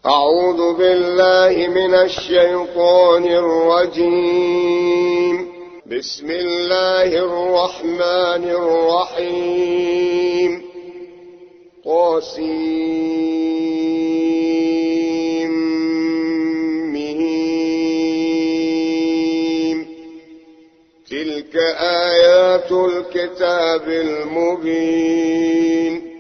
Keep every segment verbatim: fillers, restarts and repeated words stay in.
أعوذ بالله من الشيطان الرجيم. بسم الله الرحمن الرحيم. طاسيم. تلك آيات الكتاب المبين.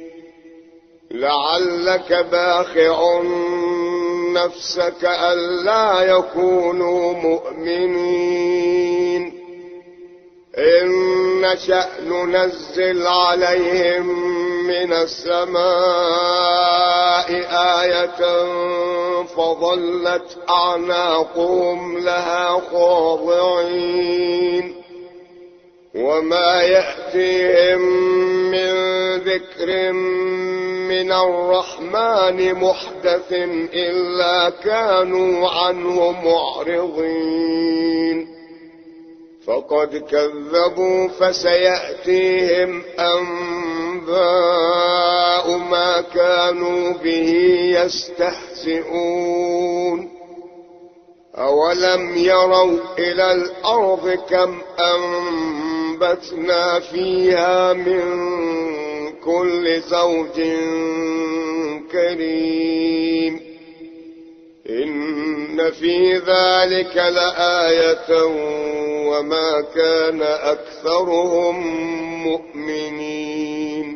لعلك باخع نفسك ألا يكونوا مؤمنين إن نشأ ننزل عليهم من السماء آية فظلت أعناقهم لها خاضعين وما يأتيهم من ذكر من الرحمن محدث إلا كانوا عنه معرضين فقد كذبوا فسيأتيهم أنباء ما كانوا به يستهزئون أولم يروا إلى الأرض كم أنبتنا فيها من كل زوج كريم إن في ذلك لآية وما كان أكثرهم مؤمنين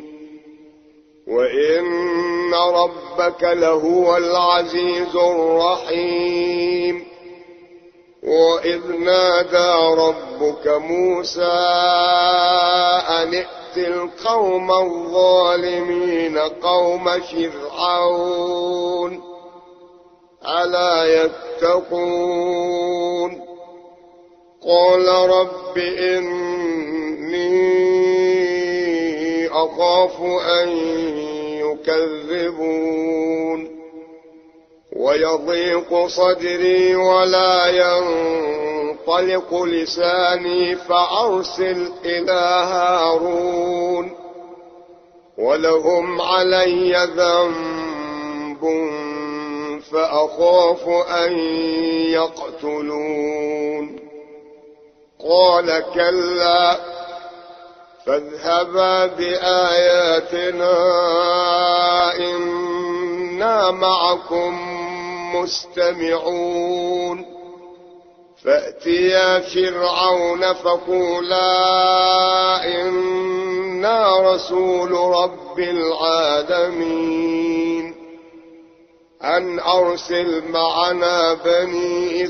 وإن ربك لهو العزيز الرحيم وإذ نادى ربك موسى أن ائت القوم الظالمين قوم فرعون ألا يتقون قال رب إني أخاف أن يكذبون ويضيق صدري ولا ينطلق لساني فأرسل إلى هارون ولهم علي ذنب فأخاف أن يقتلون قال كلا فاذهبا بآياتنا إنا معكم مستمعون فأتيا فرعون فقولا إنا رسول رب العالمين أن أرسل معنا بني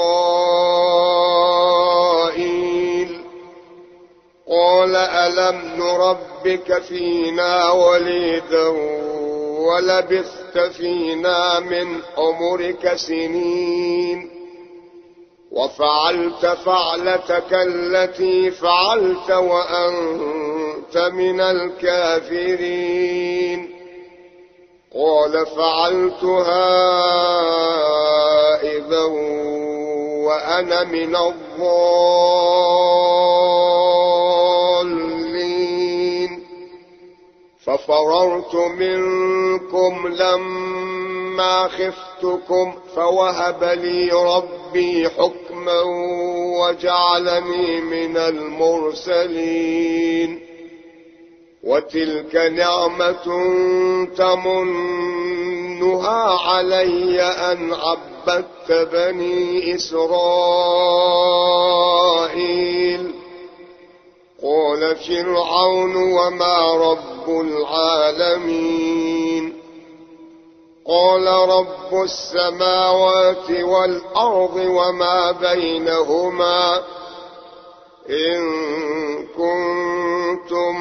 إسرائيل قال ألم نربك فينا وليدا ولبثت فينا من عمرك سنين وفعلت فعلتك التي فعلت وأنت من الكافرين قال فعلتها إذا وأنا من الضالين ففررت منكم لما خفتكم فوهب لي ربي حكما وجعلني من المرسلين وتلك نعمة تمنها علي أن عبدت بني إسرائيل قال فرعون وما رب العالمين قال رب السماوات والأرض وما بينهما إن كنتم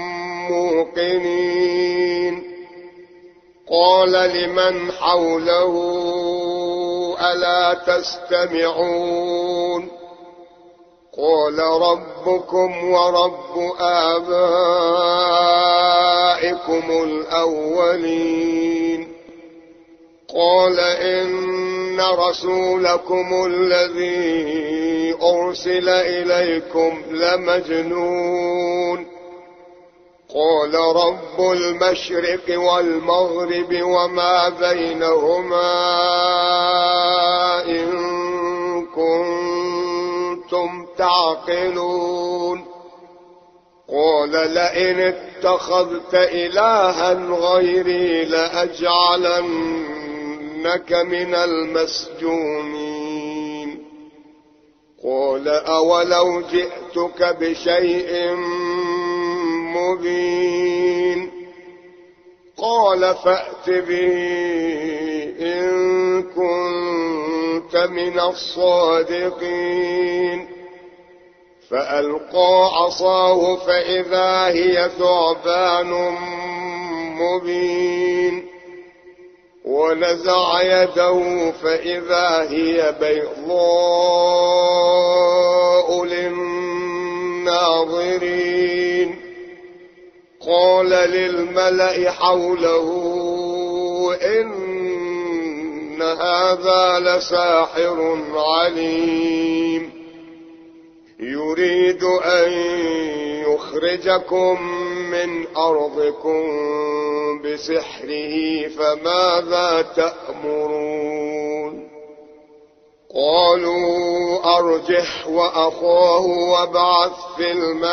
موقنين قال لمن حوله ألا تستمعون قال ربكم ورب آبائكم الأولين قال إن رسولكم الذي أرسل إليكم لمجنون قال رب المشرق والمغرب وما بينهما إن كنتم تعقلون قال لئن اتخذت إلها غيري لأجعلنك من المسجونين قال أولو جئتك بشيء مبين قال فأت به إن كنت من الصادقين فألقى عصاه فإذا هي ثعبان مبين ونزع يده فإذا هي بيضاء للناظرين قال للملأ حوله إن هذا لساحر عليم يريد أن يخرجكم من أرضكم بسحره فماذا تأمرون قالوا أرجح وأخاه وابعث في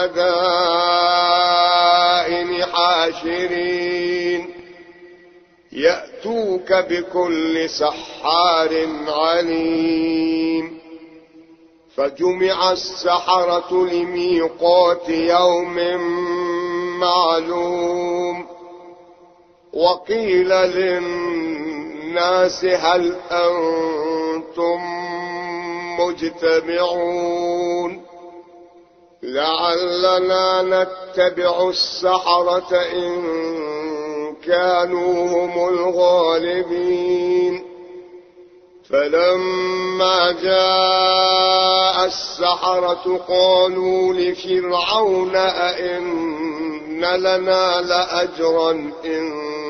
المدائن حاشرين يأتوك بكل سحار عليم فجمع السحرة لميقات يوم معلوم وقيل للناس هل أنتم مجتمعون لعلنا نتبع السحرة إن كانوا هم الغالبين فلما جاء السحرة قالوا لفرعون أئن لنا لأجرا إن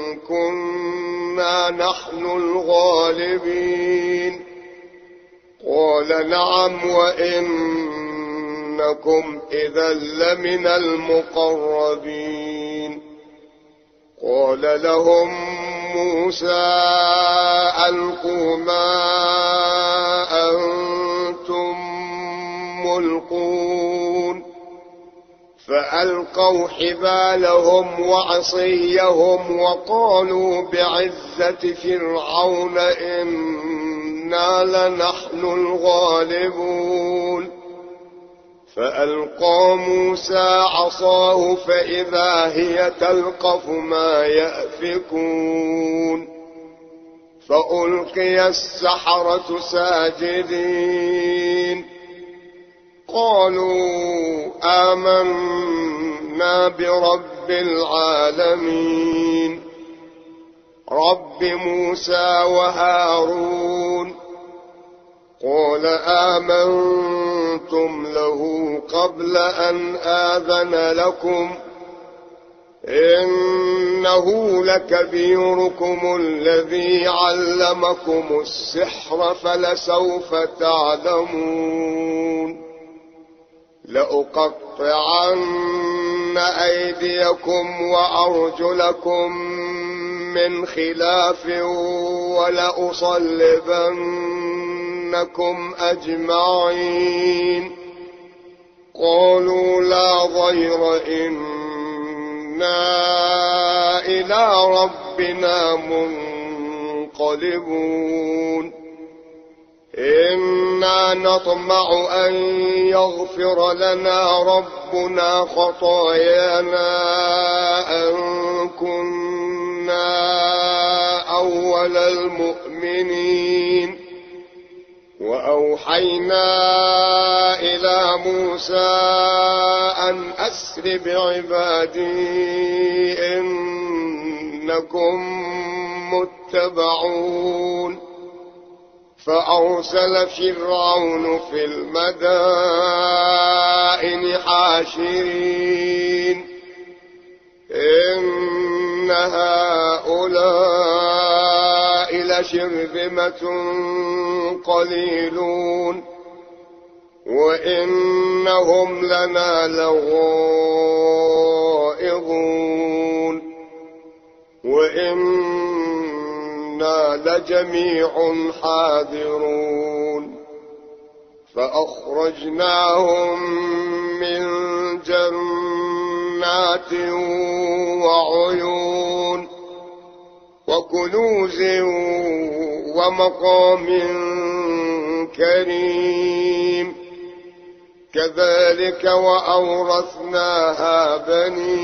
كنا نحن الغالبين قال نعم وإنكم إذا لمن المقربين قال لهم موسى ألقوا ما أنتم ملقون فألقوا حبالهم وعصيهم وقالوا بعزة فرعون إنا لنحن الغالبون فألقى موسى عصاه فإذا هي تلقف ما يأفكون فألقي السحرة ساجدين قالوا آمنا برب العالمين رب موسى وهارون قال آمنتم له قبل أن آذن لكم إنه لكبيركم الذي علمكم السحر فلسوف تعلمون لأقطعن أيديكم وأرجلكم من خلاف ولأصلبنكم أجمعين قالوا لا ضير إنا إلى ربنا منقلبون إنا نطمع أن يغفر لنا ربنا خطايانا أن كنا أول المؤمنين وأوحينا إلى موسى أن أسر بعبادي إنكم متبعون فأرسل فرعون في المدائن حاشرين إن هؤلاء لشرذمة قليلون وإنهم لنا لغائظون وإنا لجميع حاذرون فأخرجناهم من جنات وعيون وكنوز ومقام كريم كذلك وأورثناها بني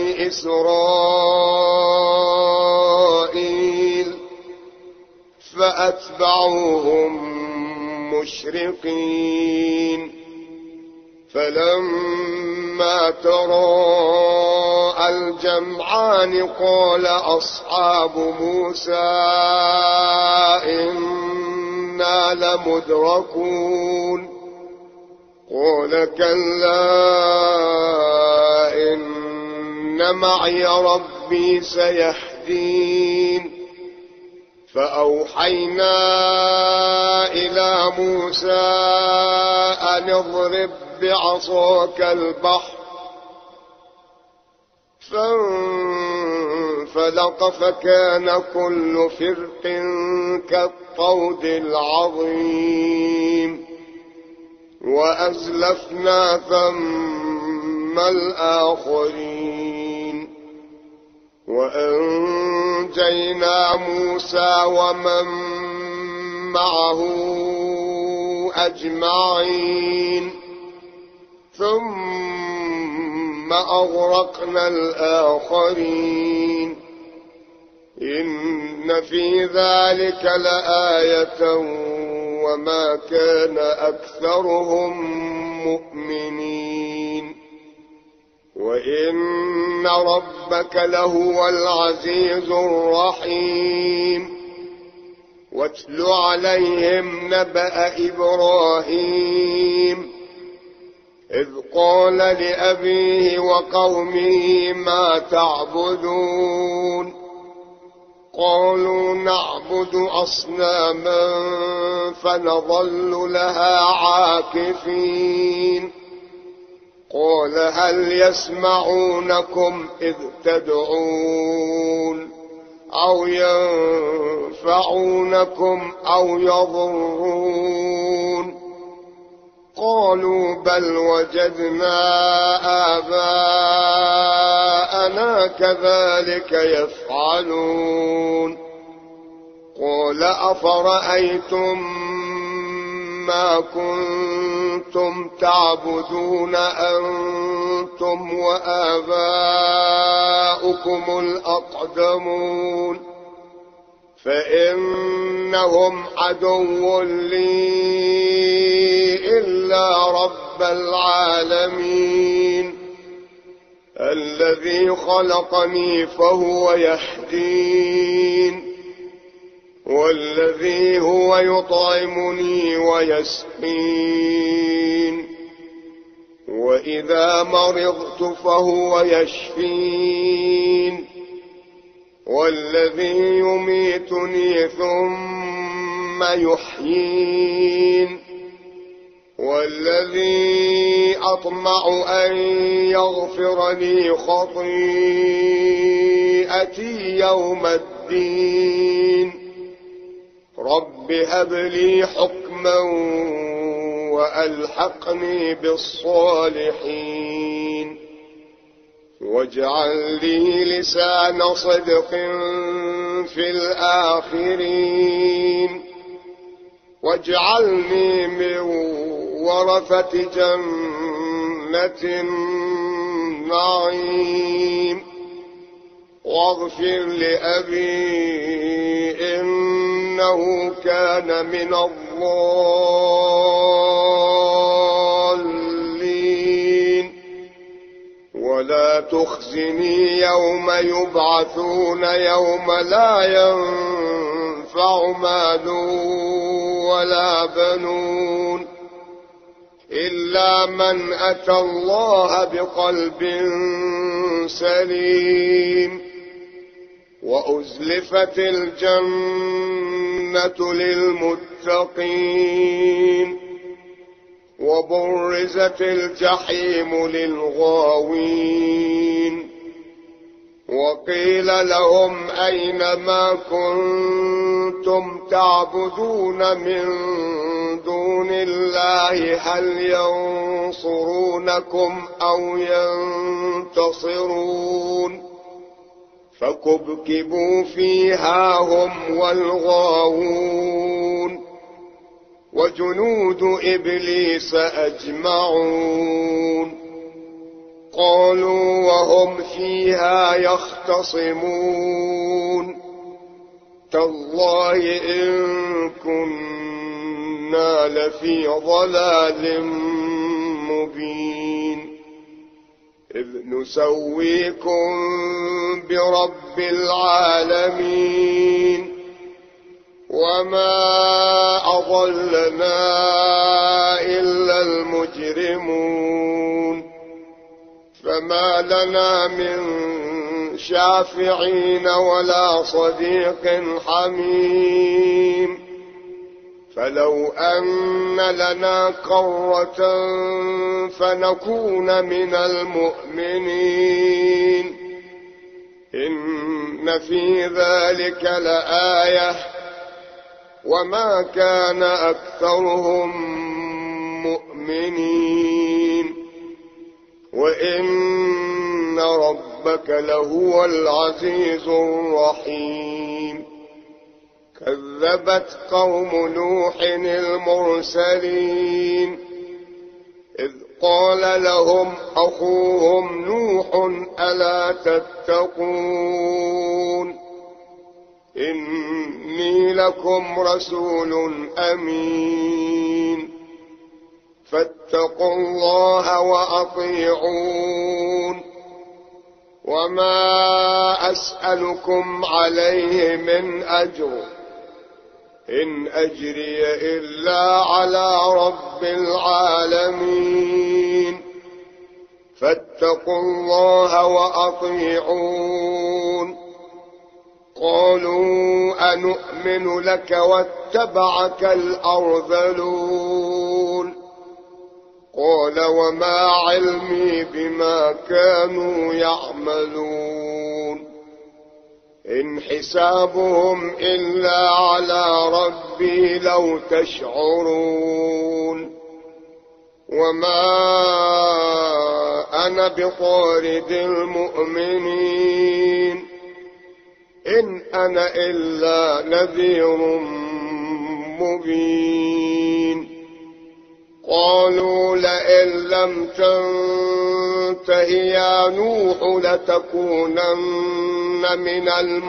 إسرائيل فأتبعوهم مشرقين فلما تراءى الجمعان قال أصحاب موسى إنا لمدركون قال كلا إن معي ربي سيهدين فأوحينا إلى موسى أن اضرب بعصاك البحر فانفلق فكان كل فرق كالطود العظيم وأزلفنا ثم الآخرين وأنجينا موسى ومن معه أجمعين ثم أغرقنا الآخرين إن في ذلك لآية وما كان أكثرهم مؤمنين وإن ربك لهو العزيز الرحيم واتل عليهم نبأ إبراهيم إذ قال لأبيه وقومه ما تعبدون قالوا نعبد أصناما فنظل لها عاكفين قال هل يسمعونكم إذ تدعون أو ينفعونكم أو يضرون قالوا بل وجدنا آباءنا كذلك يفعلون قال أفرأيتم ما كنتم تعبدون أنتم وآباؤكم الأقدمون فإنهم عدو لي إلا رب العالمين الذي خلقني فهو يهدين والذي هو يطعمني ويسقين وإذا مرضت فهو يشفين والذي يميتني ثم يحيين والذي أطمع أن يغفر لي خطيئتي يوم الدين رب هب لي حكما وألحقني بالصالحين واجعل لي لسان صدق في الآخرين واجعلني من ورثة جنة النعيم واغفر لأبي إنه كان من الضالين ولا تخزني يوم يبعثون يوم لا ينفع مال ولا بنون إلا من أتى الله بقلب سليم وأزلفت الجنة للمتقين وبرزت الجحيم للغاوين وقيل لهم أين ما كنتم تعبدون من دون الله هل ينصرونكم أو ينتصرون فكبكبوا فيها هم والغاوون وجنود إبليس أجمعون قالوا وهم فيها يختصمون تالله إن كنا لفي ضلال مبين إذ نسويكم برب العالمين وما أضلنا إلا المجرمون فما لنا من شافعين ولا صديق حميم فلو أن لنا كرة فنكون من المؤمنين إن في ذلك لآية وما كان أكثرهم مؤمنين وإن ربك لهو العزيز الرحيم كذبت قوم نوح المرسلين إذ قال لهم أخوهم نوح ألا تتقون إني لكم رسول أمين فاتقوا الله وأطيعون وما أسألكم عليه من أجر إن أجري إلا على رب العالمين فاتقوا الله وأطيعون قالوا أنؤمن لك واتبعك الأرذلون قال وما علمي بما كانوا يعملون إن حسابهم إلا على ربي لو تشعرون وما أنا بطارد المؤمنين إن أنا إلا نذير مبين قالوا لئن لم تنته يا نوح لتكونن من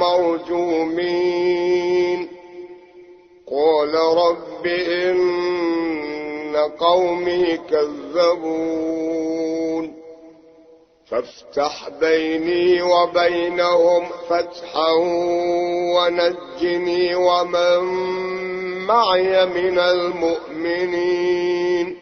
المرجومين قال رب إن قومي كذبون فافتح بيني وبينهم فتحا ونجني ومن معي من المؤمنين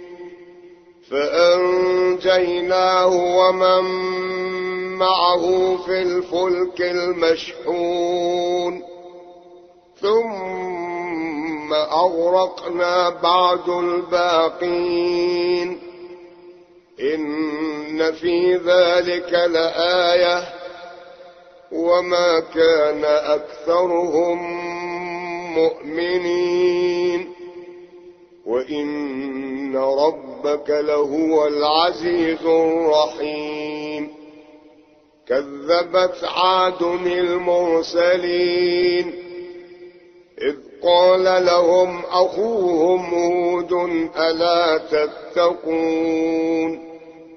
فأنجيناه ومن معه في الفلك المشحون ثم أغرقنا بعد الباقين إن في ذلك لآية وما كان أكثرهم مؤمنين وإن ربك لهو العزيز الرحيم كذبت عاد المرسلين إذ قال لهم أخوهم هود ألا تتقون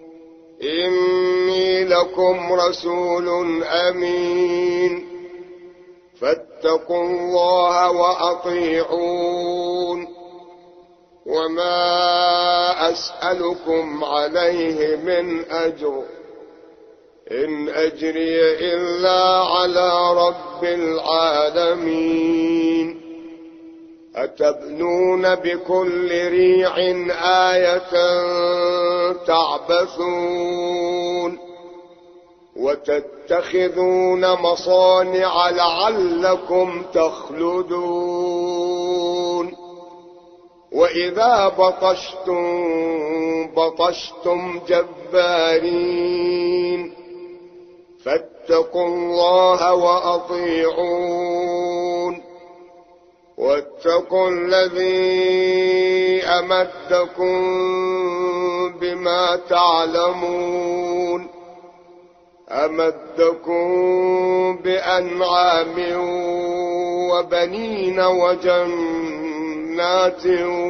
إني لكم رسول أمين فاتقوا الله وأطيعون وما أسألكم عليه من أجر إن أجري إلا على رب العالمين أتبنون بكل ريع آية تعبثون وتتخذون مصانع لعلكم تخلدون وإذا بطشتم بطشتم جبارين فاتقوا الله وأطيعون واتقوا الذي أمدكم بما تعلمون أمدكم بأنعام وبنين وجنات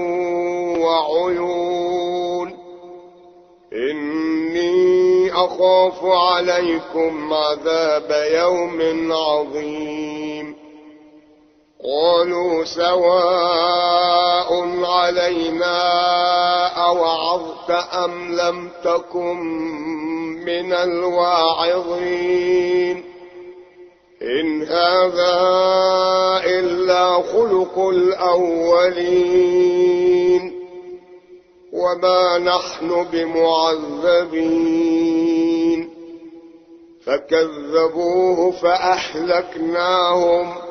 وعيون إني أخاف عليكم عذاب يوم عظيم قالوا سواء علينا أوعظت أم لم تكن من الواعظين إن هذا إلا خلق الأولين وما نحن بمعذبين فكذبوه فأهلكناهم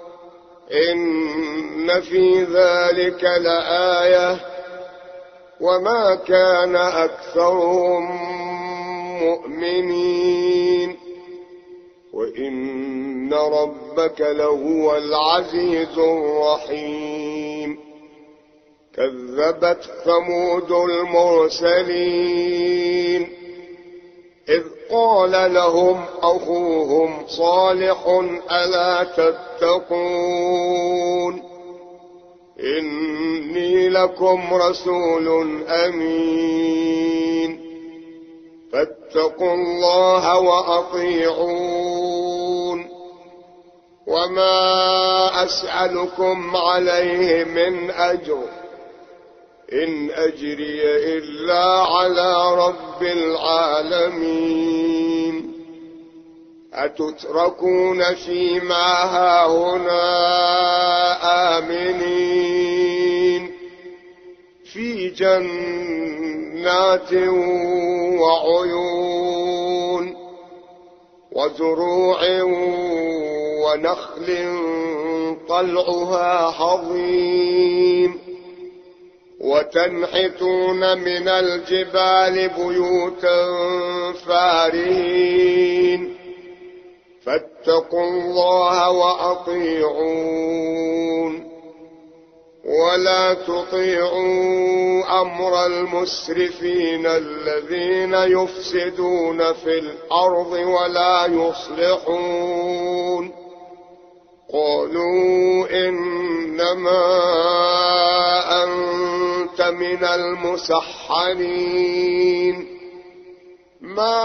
إن في ذلك لآية وما كان أكثرهم مؤمنين وإن ربك لهو العزيز الرحيم كذبت ثمود المرسلين إذ قال لهم أخوهم صالح ألا تتقون إني لكم رسول أمين فاتقوا الله وأطيعون وما أسألكم عليه من أجر إن أجري إلا على رب العالمين أتتركون فيما هاهنا آمنين في جنات وعيون وزروع ونخل طلعها هضيم وتنحتون من الجبال بيوتا فارهين فاتقوا الله وأطيعون ولا تطيعوا أمر المسرفين الذين يفسدون في الأرض ولا يصلحون قالوا إنما أنت من المسحرين ما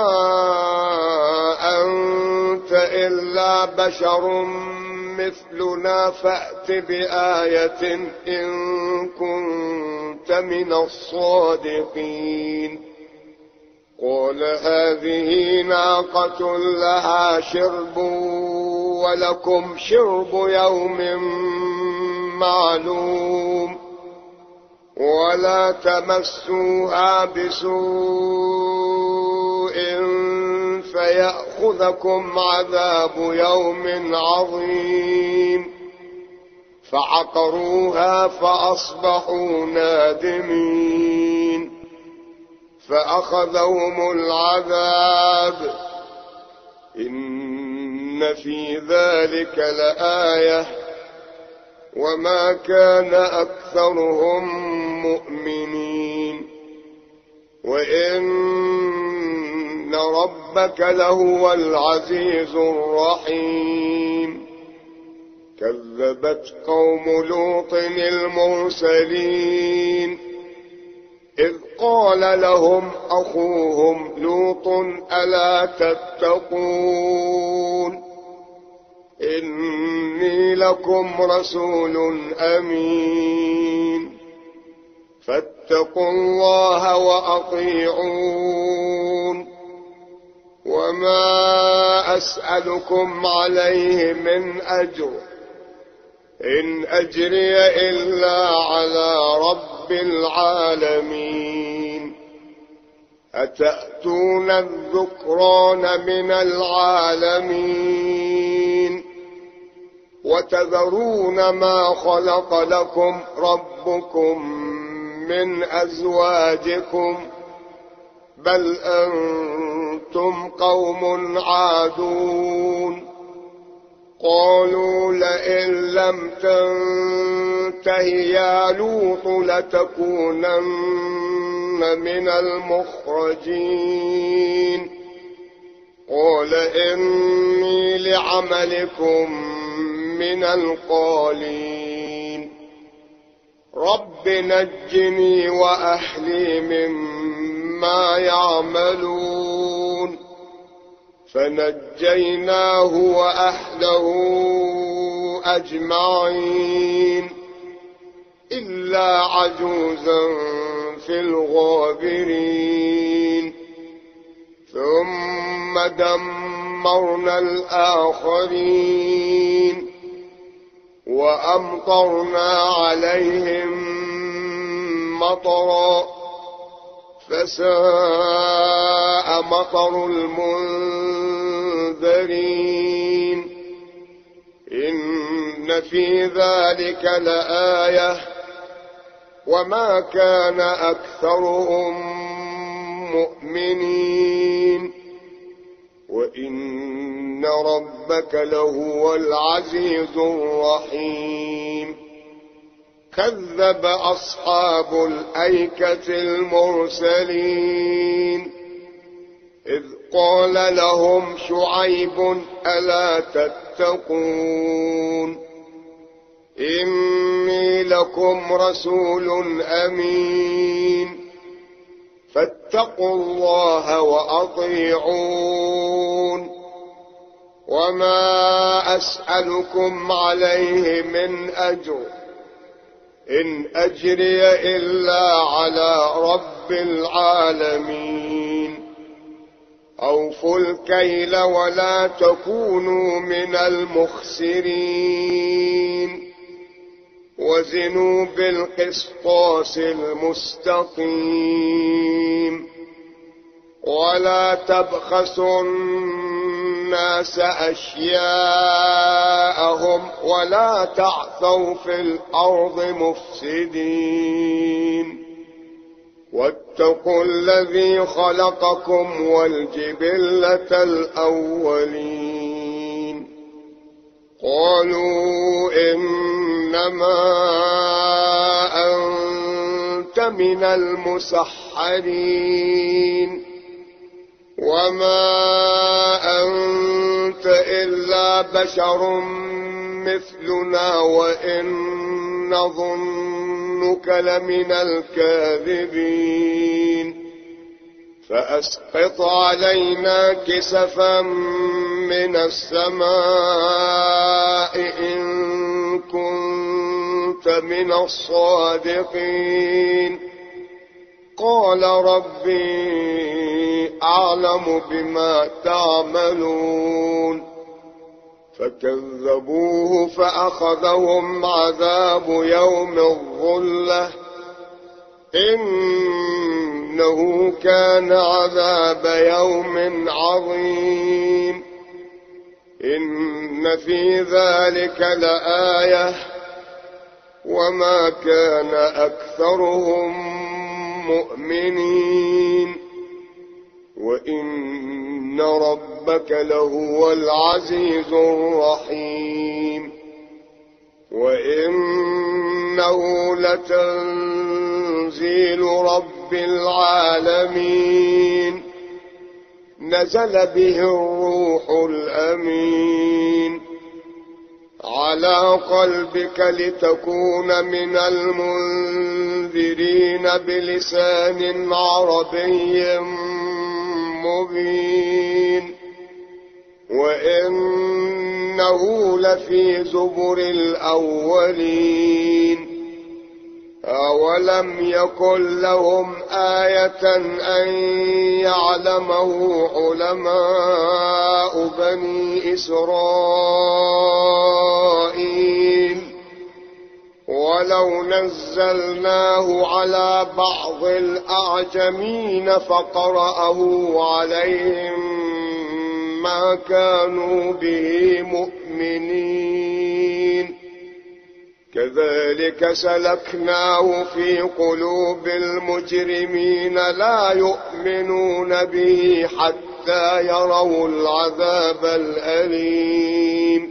أنت إلا بشر مثلنا فأت بآية إن كنت من الصادقين قال هذه ناقة لها شرب ولكم شرب يوم معلوم ولا تمسوها بسوء فيأخذكم عذاب يوم عظيم فعقروها فأصبحوا نادمين فأخذهم العذاب إن في ذلك لآية وما كان أكثرهم مؤمنين وإن ربك لهو العزيز الرحيم كذبت قوم لوط المرسلين إذ قال لهم أخوهم لوط ألا تتقون إني لكم رسول أمين فاتقوا الله وأطيعون وما أسألكم عليه من أجر إن أجري إلا على رب العالمين أتأتون الذكران من العالمين وتذرون ما خلق لكم ربكم من أزواجكم بل أنتم قوم عادون قالوا لئن لم تنته يا لوط لتكونن من المخرجين قال إني لعملكم من القالين رب نجني وأهلي مما يعملون فنجيناه وأهله أجمعين إلا عجوزا في الغابرين ثم دمرنا الآخرين وأمطرنا عليهم مطرا فساء مطر المنذرين إن في ذلك لآية وما كان أكثرهم مؤمنين وإن ربك لهو العزيز الرحيم كذب أصحاب الأيكة المرسلين إذ قال لهم شعيب ألا تتقون إني لكم رسول أمين فاتقوا الله وأطيعون وما أسألكم عليه من أجر إن أجري إلا على رب العالمين أوفوا الكيل ولا تكونوا من المخسرين وزنوا بالقسطاس المستقيم ولا تبخسوا الناس أشياءهم ولا تعثوا في الأرض مفسدين واتقوا الذي خلقكم والجبلة الأولين قالوا إنما أنت من المسحرين وما أنت إلا بشر مثلنا وإن نظنك لمن الكاذبين فأسقط علينا كسفا من السماء إن كنت من الصادقين قال ربي أعلم بما تعملون فكذبوه فأخذهم عذاب يوم الظلة إنه كان عذاب يوم عظيم إن في ذلك لآية وما كان أكثرهم مؤمنين وإن ربك لهو العزيز الرحيم وإنه لتنزيل رب العالمين نزل به الروح الأمين على قلبك لتكون من المنذرين بلسان عربي مبين وإنه لفي زبر الأولين أولم يكن لهم آية أن يعلمه علماء بني إسرائيل ولو نزلناه على بعض الأعجمين فقرأه عليهم ما كانوا به مؤمنين كذلك سلكناه في قلوب المجرمين لا يؤمنون به حتى يروا العذاب الأليم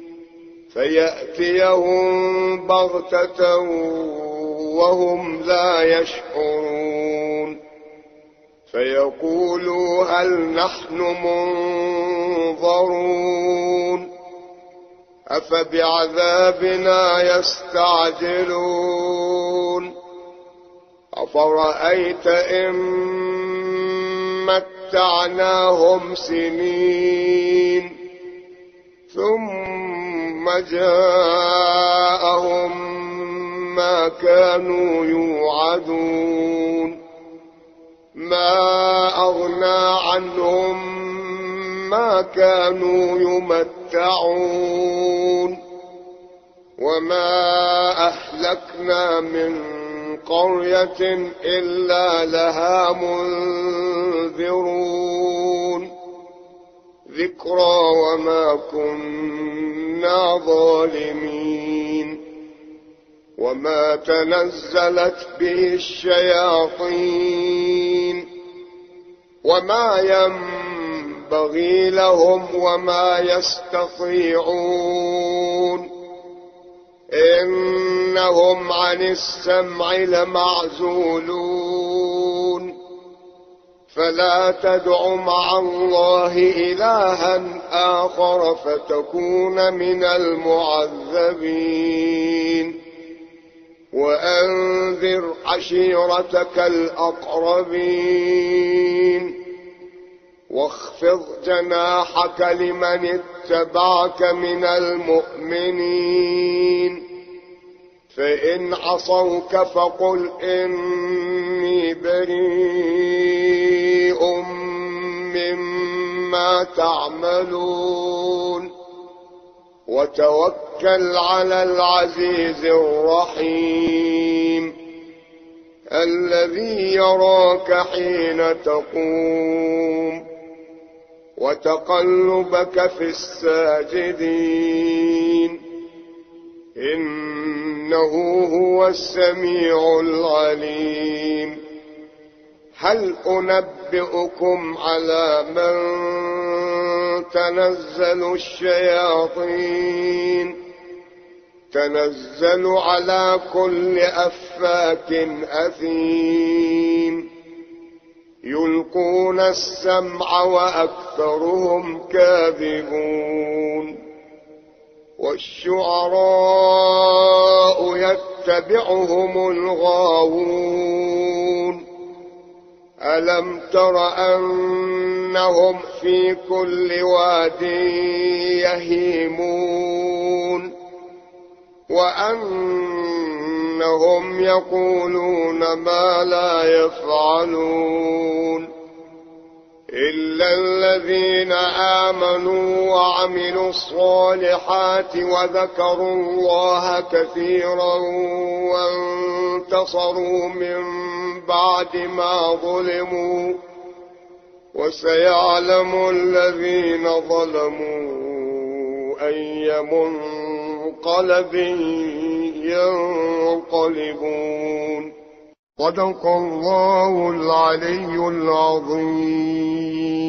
فيأتيهم بغتة وهم لا يشعرون فيقولوا هل نحن منظرون أفبعذابنا يستعجلون أفرأيت إن متعناهم سنين ثم جاءهم ما كانوا يوعدون ما أغنى عنهم ما كانوا يمتعون وما أهلكنا من قرية إلا لها منذرون ذكرى وما كنا ظالمين وما تنزلت به الشياطين وما ينبغي لهم وما يستطيعون إنهم عن السمع لمعزولون فلا تدع مع الله إلها آخر فتكون من المعذبين وأنذر عشيرتك الأقربين واخفض جناحك لمن اتبعك من المؤمنين فإن عصوك فقل إني بريء مما تعملون وتوكل على العزيز الرحيم الذي يراك حين تقوم وتقلبك في الساجدين إنه هو السميع العليم هل أنبئكم على من تنزل الشياطين تنزل على كل أفاك أثيم يلقون السمع وأكثرهم كاذبون والشعراء يتبعهم الغاوون ألم تر أنهم في كل واد يهيمون وأنهم يقولون ما لا يفعلون إلا الذين آمنوا وعملوا الصالحات وذكروا الله كثيرا وانتصروا من بعد ما ظلموا وسيعلم الذين ظلموا أي منقلب ينقلبون صدق الله العلي العظيم.